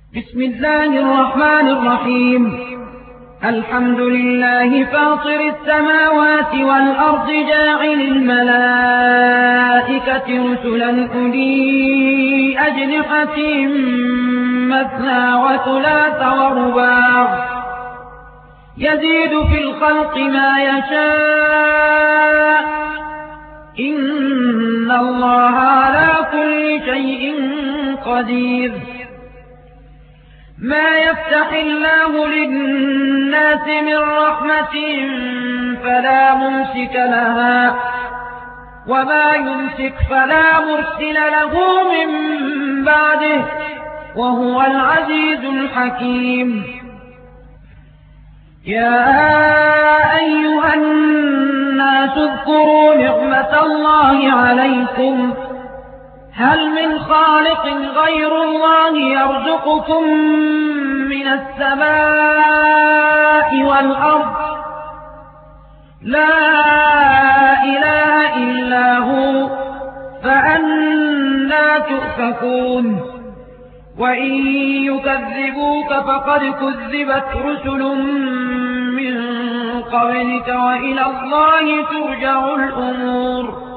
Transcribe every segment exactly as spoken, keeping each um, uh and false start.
بسم الله الرحمن الرحيم. الحمد لله فاطر السماوات والأرض جاعل الملائكة رسلا أولي أجنحة مثنى وثلاث ورباع يزيد في الخلق ما يشاء إن الله على كل شيء قدير. ما يفتح الله للناس من رحمة فلا ممسك لها وما يمسك فلا مرسل له من بعده وهو العزيز الحكيم. يا أيها الناس اذكروا نعمة الله عليكم هل من خالق غير الله يرزقكم من السماء والأرض لا إله إلا هو فأنى تؤفكون. وإن يكذبوك فقد كذبت رسل من قبلك وإلى الله ترجع الأمور.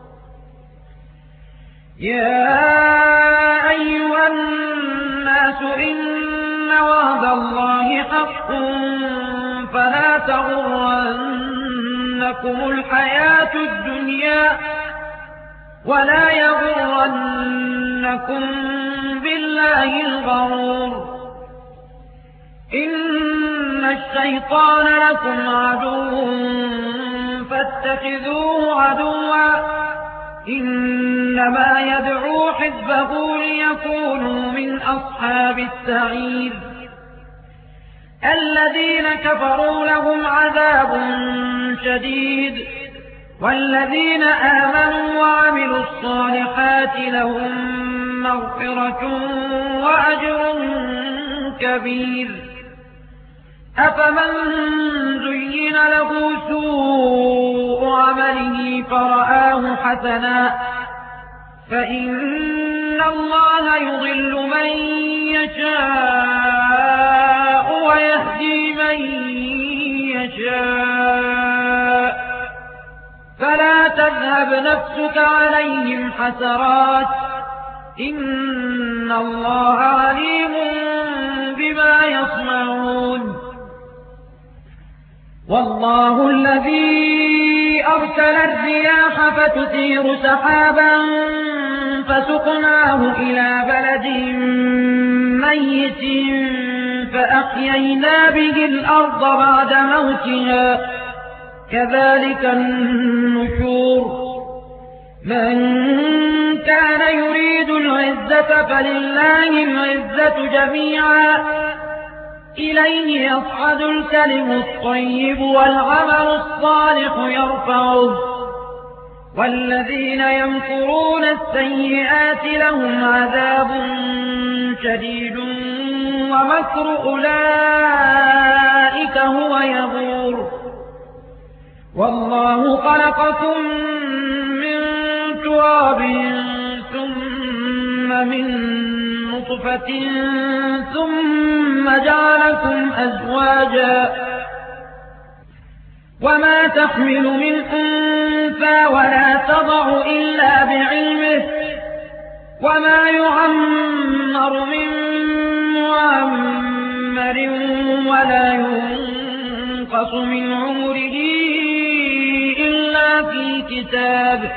يا أيها الناس إن وعد الله حق فلا تغرنكم الحياة الدنيا ولا يغرنكم بالله الغرور. إن الشيطان لكم عدو فاتخذوه عدوا إنما يدعو حزبه ليكونوا من أصحاب السعير. الذين كفروا لهم عذاب شديد والذين آمنوا وعملوا الصالحات لهم مغفرة وأجر كبير. أفمن زين له سوء عمله فرآه حسنا فإن الله يضل من يشاء ويهدي من يشاء فلا تذهب نفسك عليهم حسرات إن الله عليم بما يصنعون. والله الذي أرسل الرياح فتثير سحابا فسقناه إلى بلد ميت فأحيينا به الأرض بعد موتها كذلك النشور. من كان يريد العزة فلله العزة جميعا إليه يصعد الكلم الطيب والعمل الصالح يرفعه والذين يمكرون السيئات لهم عذاب شديد ومكر أولئك هو يبور. والله خلقكم من تراب ثم من نطفة ثم جعلكم أزواجا وما تحمل من أنثى ولا تضع إلا بعلمه وما يعمر من معمر ولا ينقص من عمره إلا في كتاب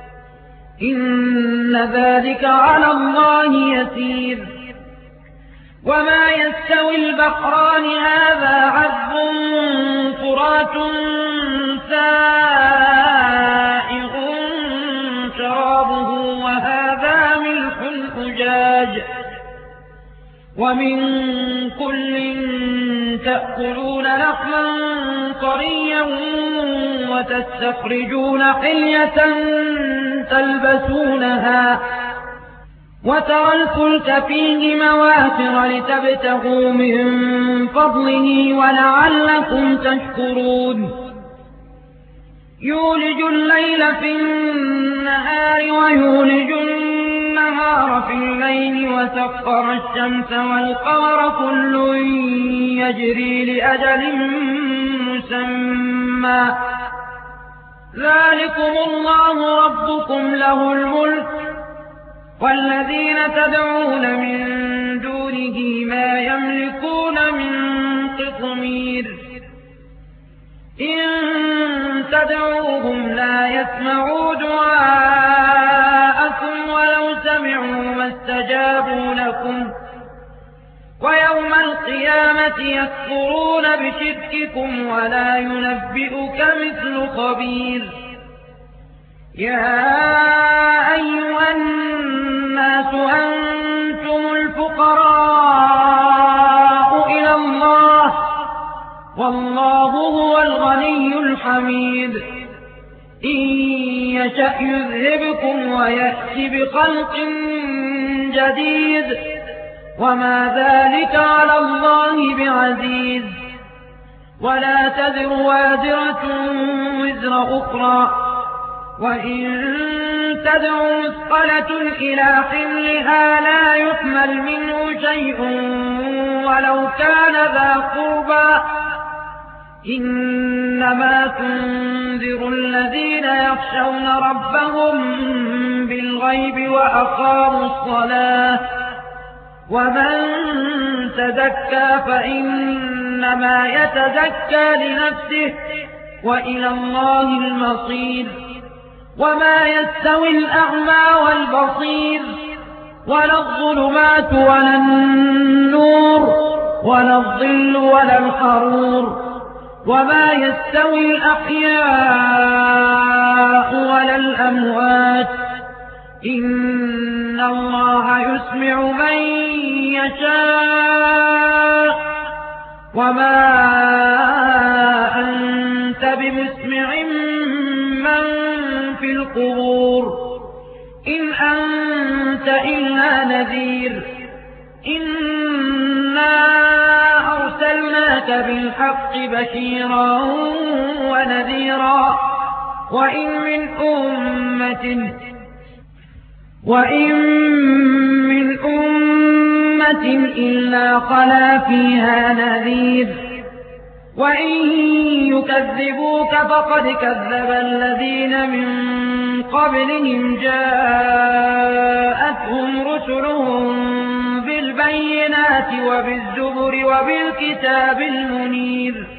إن ذلك على الله يسير. وما يستوي البحران هذا عذب فرات سائغ شرابه وهذا ملح أجاج ومن كل تأكلون لحما طريا وتستخرجون حلية تلبسونها وترى الفلك فيه مواخر لتبتغوا من فضله ولعلكم تشكرون. يولج الليل في النهار ويولج النهار النهار في الليل وسخر الشمس والقمر كل يجري لأجل مسمى ذلكم الله ربكم له الملك والذين تدعون من دونه ما يملكون من قطمير إن تدعوهم لا يسمعوا دعاءكم ولو سمعوا ما استجابوا لكم ويوم القيامة يكفرون بشرككم ولا ينبئك مثل خبير يا أيها الناس أنتم الفقراء إلى الله والله هو الغني الحميد إن يشأ يذهبكم ويأتي بخلق جديد وما ذلك على الله بعزيز ولا تذر وازرة وزر أخرى وإن تدع مثقلة إلى حملها لا يحمل منه شيء ولو كان ذا قربى إنما تنذر الذين يخشون ربهم بالغيب وأقاموا الصلاة ومن تزكى فإنما يتزكى لنفسه وإلى الله المصير وما يستوي الأعمى والبصير ولا الظلمات ولا النور ولا الظل ولا الحرور وما يستوي الأحياء ولا الأموات إن الله يسمع من يشاء وما أنت بمسمع من في القبور إن أنت إلا نذير إنا أرسلناك بالحق بشيرا ونذيرا وإن من أمة وإن من أمة إلا خلا فيها نذير وإن يكذبوك فقد كذب الذين من قبلهم جاءتهم رسلهم بالبينات وبالزبر وبالكتاب المنير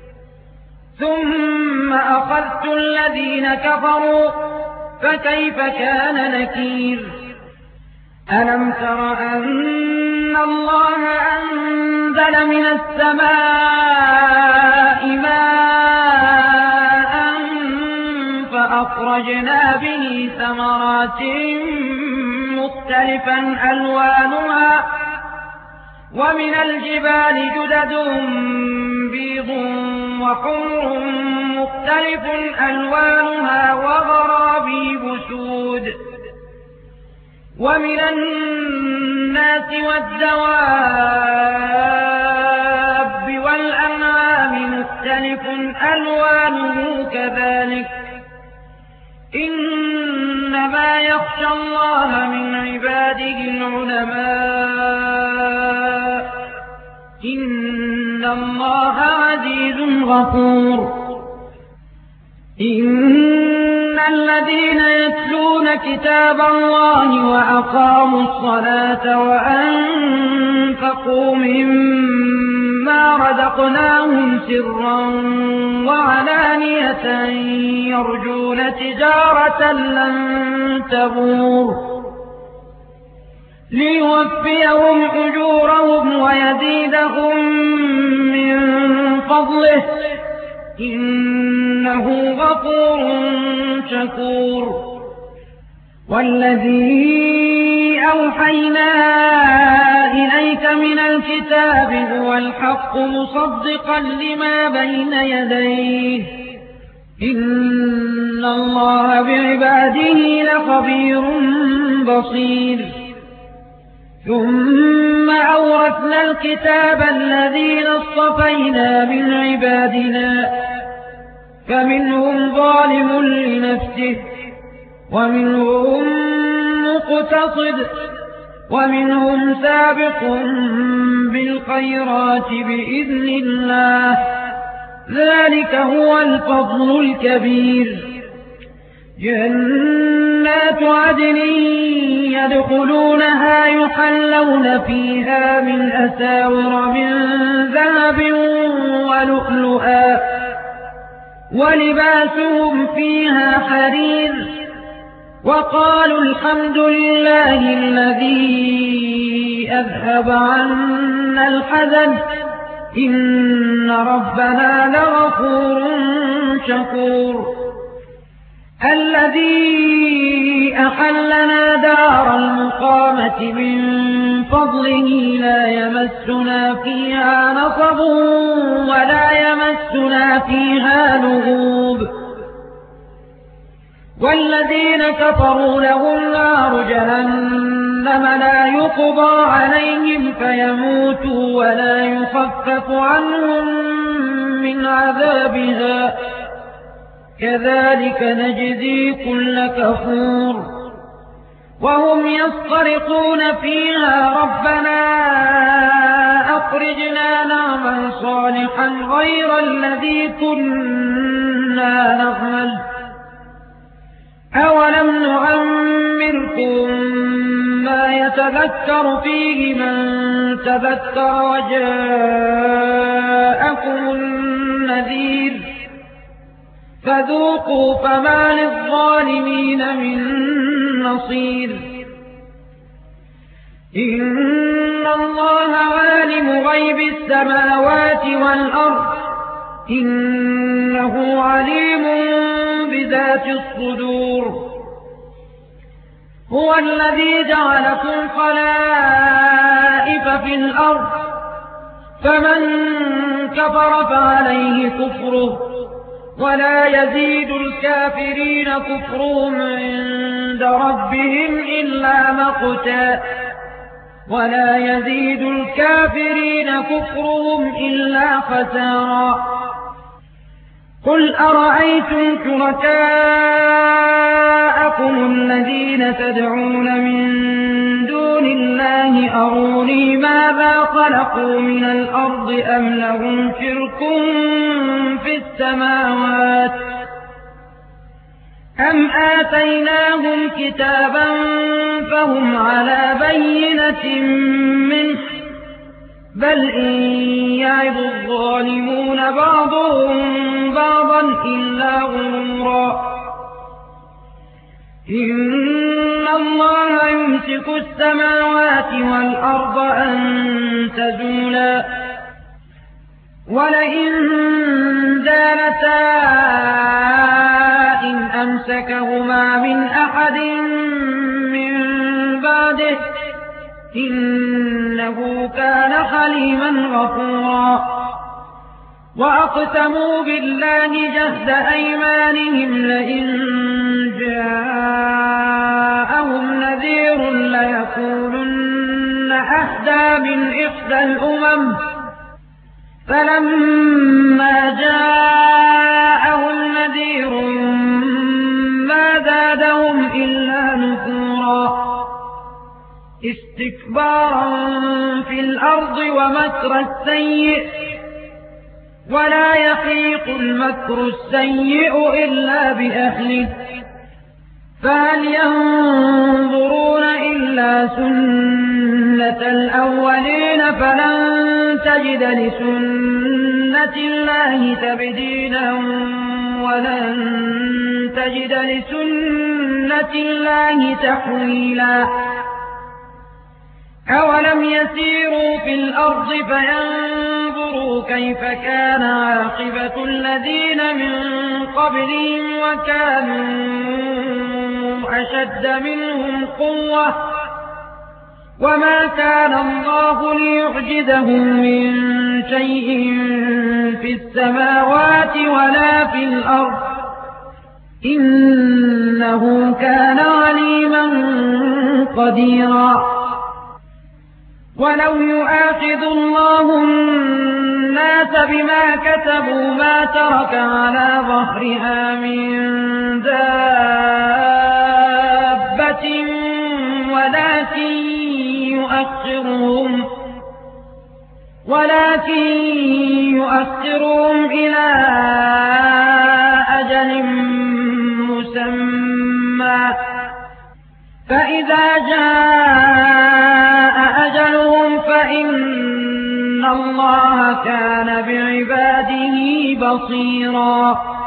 ثم أخذت الذين كفروا فكيف كان نكير ألم تر أن الله أنزل من السماء ماء فأخرجنا به ثمرات مختلفا ألوانها ومن الجبال جدد بيض وحمر مختلف ألوانها وغرابيب سود ومن الناس والدواب والأنعام مختلف ألوانه كذلك إنما يخشى الله من عباده العلماء إن الله عزيز غفور إن الذين يتلون كتاب الله وأقاموا الصلاة وأنفقوا مما رزقناهم سرا وعلانية يرجون تجارة لن تبور ليوفيهم أجورهم ويزيدهم من فضله إنه غفور شكور والذي أوحينا إليك من الكتاب هو الحق مصدقا لما بين يديه إن الله بعباده لخبير بصير ثم أورثنا الكتاب الذين اصطفينا من عبادنا فمنهم ظالم لنفسه ومنهم مقتصد ومنهم سابق بالخيرات بإذن الله ذلك هو الفضل الكبير جنات عدن يدخلونها يحلون فيها من أساور من ذهب ولؤلؤا ولباسهم فيها حرير وقالوا الحمد لله الذي أذهب عنا الحزن إن ربنا لغفور شكور الذي أحلنا دار المقامة من فضله لا يمسنا فيها نصب ولا يمسنا فيها لغوب والذين كفروا لهم نار جهنم لا يقضى عليهم فيموتوا ولا يخفف عنهم من عذابها كذلك نجزي كل كفور وهم يصطرخون فيها ربنا أخرجنا نعمل صالحا غير الذي كنا نعمل أولم نعمركم ما يتذكر فيه من تذكر وجاءكم النذير فذوقوا فما للظالمين من نصير إن الله عالم غيب السماوات والأرض إنه عليم بذات الصدور هو الذي جعلكم خلائف في الأرض فمن كفر فعليه كفره ولا يزيد الكافرين كفرهم عند ربهم إلا مقتا ولا يزيد الكافرين كفرهم إلا خسارا قل أرأيتم شركاءكم الذين تدعون من دون الله أروني ماذا خلقوا من الأرض أم لهم شرك في السماوات أم آتيناهم كتابا فهم على بينة منه بل إن يعظ الظالمون بعضهم بعضا إلا غرورا إن الله يمسك السماوات والأرض أن تزولا ولئن زالتا إن أمسكهما من أحد من بعده إنه كان حليما غفورا وأقسموا بالله جهد أيمانهم لئن جاءهم نذير ليكونن أهدى من إحدى الأمم فلما جاءهم نذير ما زادهم إلا نفورا استكبارا في الأرض ومكر السيء ولا يحيق المكر السيء إلا بأهله فهل ينظرون إلا سنة الأولين فلن تجد لسنة الله تبديلا ولن تجد لسنة الله تحويلا أولم يسيروا في الأرض فينظروا كيف كان عاقبة الذين من قبلهم وكانوا أشد منهم قوة وما كان الله ليعجزه من شيء في السماوات ولا في الأرض إنه كان عليما قديرا ولو يؤاخذ الله الناس بما كسبوا ما ترك على ظهرها من دابة ولكن يؤخرهم ولكن يؤخرهم إلى أجل مسمى فإذا جاء أجلهم فإن الله كان بعباده بصيرا